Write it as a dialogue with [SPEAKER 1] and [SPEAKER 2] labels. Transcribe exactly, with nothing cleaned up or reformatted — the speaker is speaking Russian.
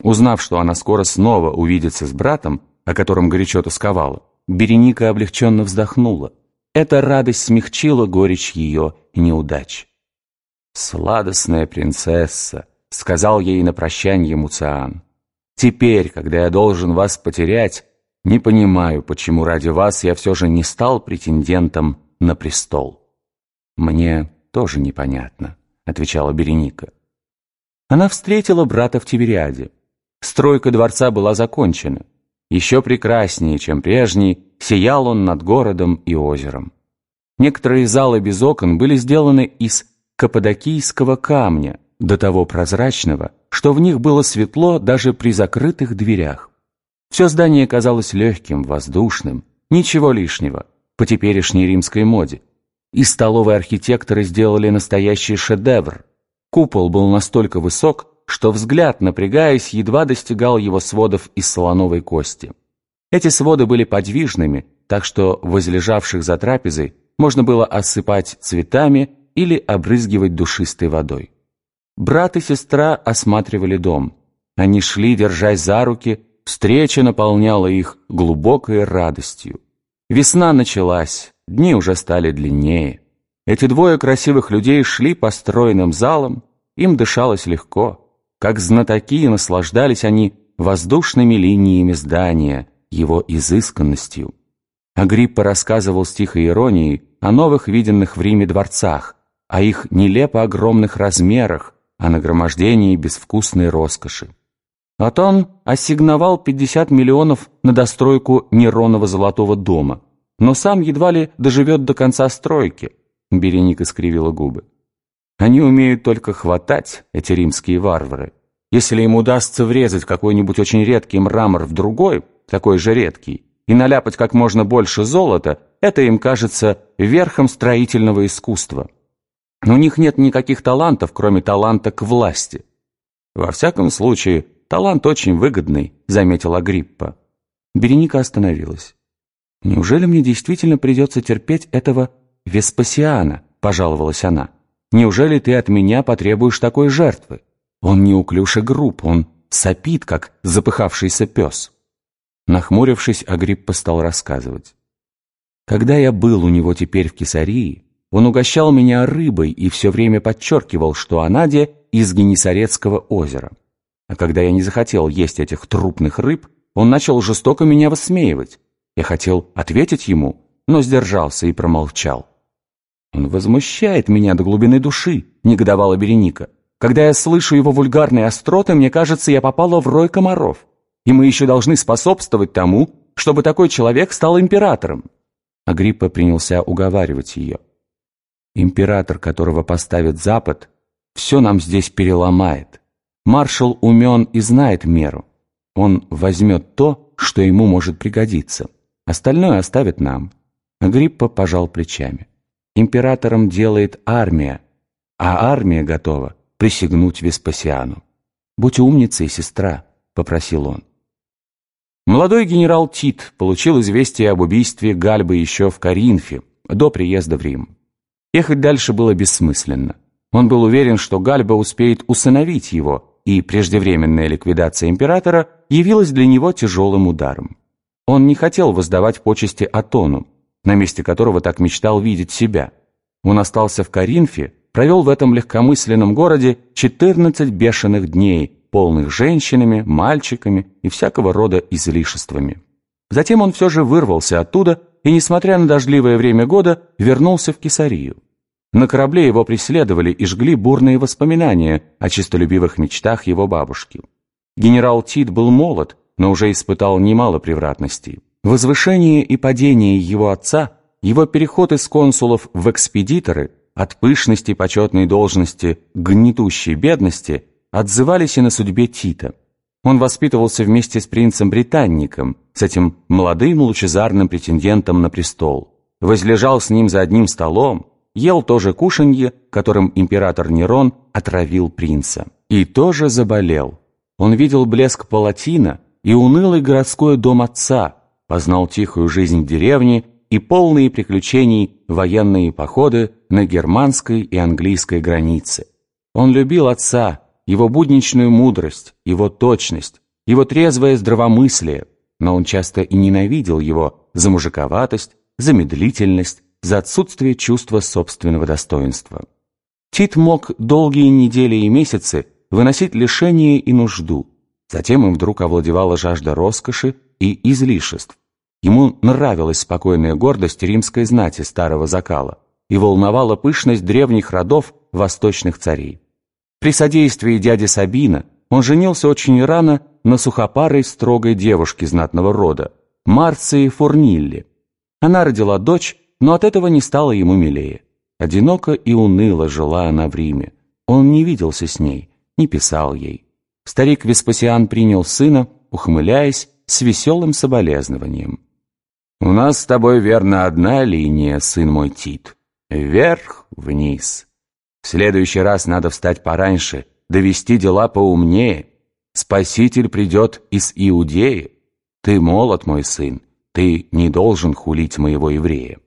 [SPEAKER 1] Узнав, что она скоро снова увидится с братом, о котором горячо тосковала, Береника облегченно вздохнула. Эта радость смягчила горечь ее неудач. «Сладостная принцесса», — сказал ей на прощанье Муциан, — «теперь, когда я должен вас потерять, не понимаю, почему ради вас я все же не стал претендентом на престол». «Мне тоже непонятно», — отвечала Береника. Она встретила брата в Тивериаде. Стройка дворца была закончена. Еще прекраснее, чем прежний, сиял он над городом и озером. Некоторые залы без окон были сделаны из каппадокийского камня, до того прозрачного, что в них было светло даже при закрытых дверях. Все здание казалось легким, воздушным, ничего лишнего, по теперешней римской моде. И столовые архитекторы сделали настоящий шедевр. Купол был настолько высок, что взгляд, напрягаясь, едва достигал его сводов из слоновой кости. Эти своды были подвижными, так что возлежавших за трапезой можно было осыпать цветами или обрызгивать душистой водой. Брат и сестра осматривали дом. Они шли, держась за руки, встреча наполняла их глубокой радостью. Весна началась, дни уже стали длиннее. Эти двое красивых людей шли по стройным залам, им дышалось легко. Как знатоки наслаждались они воздушными линиями здания, его изысканностью. Агриппа рассказывал с тихой иронией о новых виденных в Риме дворцах, о их нелепо огромных размерах, о нагромождении безвкусной роскоши. Атон ассигновал пятьдесят миллионов на достройку Неронова золотого дома, но сам едва ли доживет до конца стройки. Береника скривила губы. Они умеют только хватать, эти римские варвары. Если им удастся врезать какой-нибудь очень редкий мрамор в другой, такой же редкий, и наляпать как можно больше золота, это им кажется верхом строительного искусства. Но у них нет никаких талантов, кроме таланта к власти. Во всяком случае, талант очень выгодный, заметила Агриппа. Береника остановилась. «Неужели мне действительно придется терпеть этого Веспасиана?» – пожаловалась она. «Неужели ты от меня потребуешь такой жертвы? Он неуклюж и груб, он сопит, как запыхавшийся пес». Нахмурившись, Агриппа стал рассказывать. «Когда я был у него теперь в Кесарии, он угощал меня рыбой и все время подчеркивал, что Анаде из Генесарецкого озера. А когда я не захотел есть этих трупных рыб, он начал жестоко меня высмеивать. Я хотел ответить ему, но сдержался и промолчал». «Он возмущает меня до глубины души», — негодовала Береника. «Когда я слышу его вульгарные остроты, мне кажется, я попала в рой комаров. И мы еще должны способствовать тому, чтобы такой человек стал императором». Агриппа принялся уговаривать ее. «Император, которого поставит Запад, все нам здесь переломает. Маршал умен и знает меру. Он возьмет то, что ему может пригодиться. Остальное оставит нам». Агриппа пожал плечами. «Императором делает армия, а армия готова присягнуть Веспасиану. Будь умницей, сестра», — попросил он. Молодой генерал Тит получил известие об убийстве Гальбы еще в Коринфе, до приезда в Рим. Ехать дальше было бессмысленно. Он был уверен, что Гальба успеет усыновить его, и преждевременная ликвидация императора явилась для него тяжелым ударом. Он не хотел воздавать почести Атону, на месте которого так мечтал видеть себя. Он остался в Коринфе, провел в этом легкомысленном городе четырнадцать бешеных дней, полных женщинами, мальчиками и всякого рода излишествами. Затем он все же вырвался оттуда и, несмотря на дождливое время года, вернулся в Кесарию. На корабле его преследовали и жгли бурные воспоминания о честолюбивых мечтах его бабушки. Генерал Тит был молод, но уже испытал немало превратностей. Возвышение и падение его отца, его переход из консулов в экспедиторы, от пышности почетной должности к гнетущей бедности, отзывались и на судьбе Тита. Он воспитывался вместе с принцем Британником, с этим молодым лучезарным претендентом на престол. Возлежал с ним за одним столом, ел то же кушанье, которым император Нерон отравил принца. И тоже заболел. Он видел блеск палатина и унылый городской дом отца, познал тихую жизнь в деревне и полные приключений военные походы на германской и английской границе. Он любил отца, его будничную мудрость, его точность, его трезвое здравомыслие, но он часто и ненавидел его за мужиковатость, за медлительность, за отсутствие чувства собственного достоинства. Тит мог долгие недели и месяцы выносить лишение и нужду. Затем им вдруг овладевала жажда роскоши и излишеств. Ему нравилась спокойная гордость римской знати старого закала и волновала пышность древних родов восточных царей. При содействии дяди Сабина он женился очень рано на сухопарой строгой девушке знатного рода, Марции Фурнилле. Она родила дочь, но от этого не стало ему милее. Одиноко и уныло жила она в Риме. Он не виделся с ней, не писал ей. Старик Веспасиан принял сына, ухмыляясь, с веселым соболезнованием. «У нас с тобой, верно, одна линия, сын мой Тит. Вверх-вниз. В следующий раз надо встать пораньше, довести дела поумнее. Спаситель придет из Иудеи. Ты молод, мой сын, ты не должен хулить моего еврея».